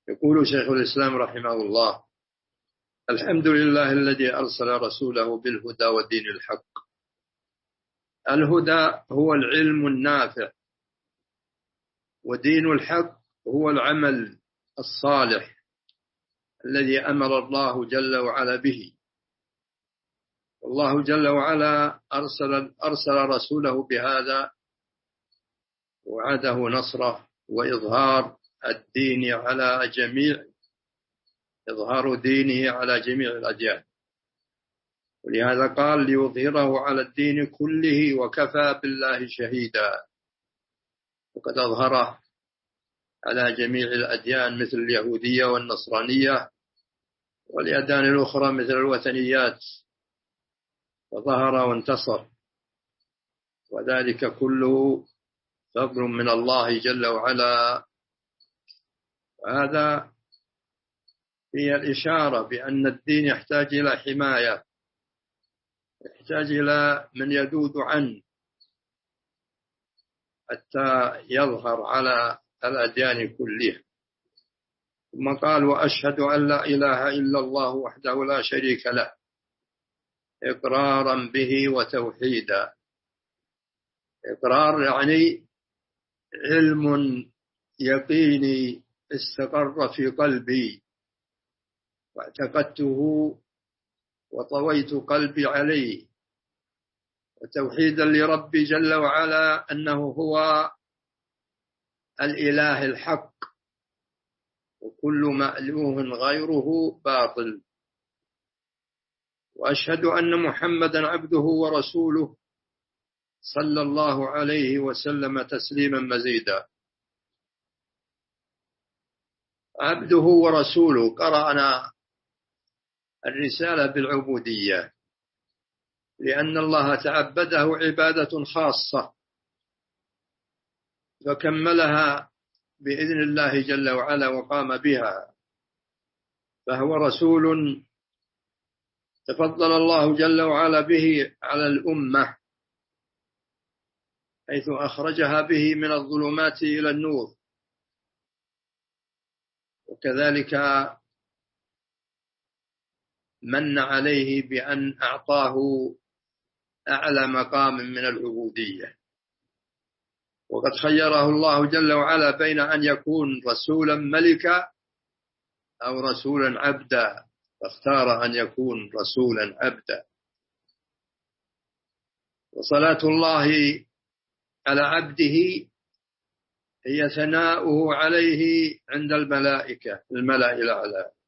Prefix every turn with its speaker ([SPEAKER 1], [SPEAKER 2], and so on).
[SPEAKER 1] يقول شيخ الإسلام رحمه الله: الحمد لله الذي أرسل رسوله بالهدى ودين الحق. الهدى هو العلم النافع، ودين الحق هو العمل الصالح الذي أمر الله جل وعلا به. والله جل وعلا أرسل رسوله بهذا، وعده نصره وإظهار الدين على إظهار دينه على جميع الأديان. ولهذا قال: ليظهره على الدين كله وكفى بالله شهيدا. وقد أظهره على جميع الأديان مثل اليهودية والنصرانية والأديان الأخرى مثل الوثنيات، وظهر وانتصر، وذلك كله فضل من الله جل وعلا. وهذا هي الإشارة بأن الدين يحتاج إلى حماية، يحتاج إلى من يذود عنه حتى يظهر على الأديان كلها. ثم قال: وأشهد أن لا إله إلا الله وحده لا شريك له إقرارا به وتوحيدا. إقرار يعني علم يقيني استقر في قلبي واعتقدته وطويت قلبي عليه. وتوحيدا لربي جل وعلا أنه هو الإله الحق، وكل مألوه غيره باطل. وأشهد أن محمدا عبده ورسوله صلى الله عليه وسلم تسليما مزيدا. عبده ورسوله، قرأنا الرسالة بالعبودية لأن الله تعبده عبادة خاصة فكملها بإذن الله جل وعلا وقام بها، فهو رسول تفضل الله جل وعلا به على الأمة، حيث أخرجها به من الظلمات إلى النور. وكذلك من عليه بأن أعطاه أعلى مقام من العبودية. وقد خيره الله جل وعلا بين أن يكون رسولا ملكا أو رسولا عبدا، فاختار أن يكون رسولا عبدا. وصلاة الله على عبده هي ثناؤه عليه عند الملائكة، الملأ الأعلى.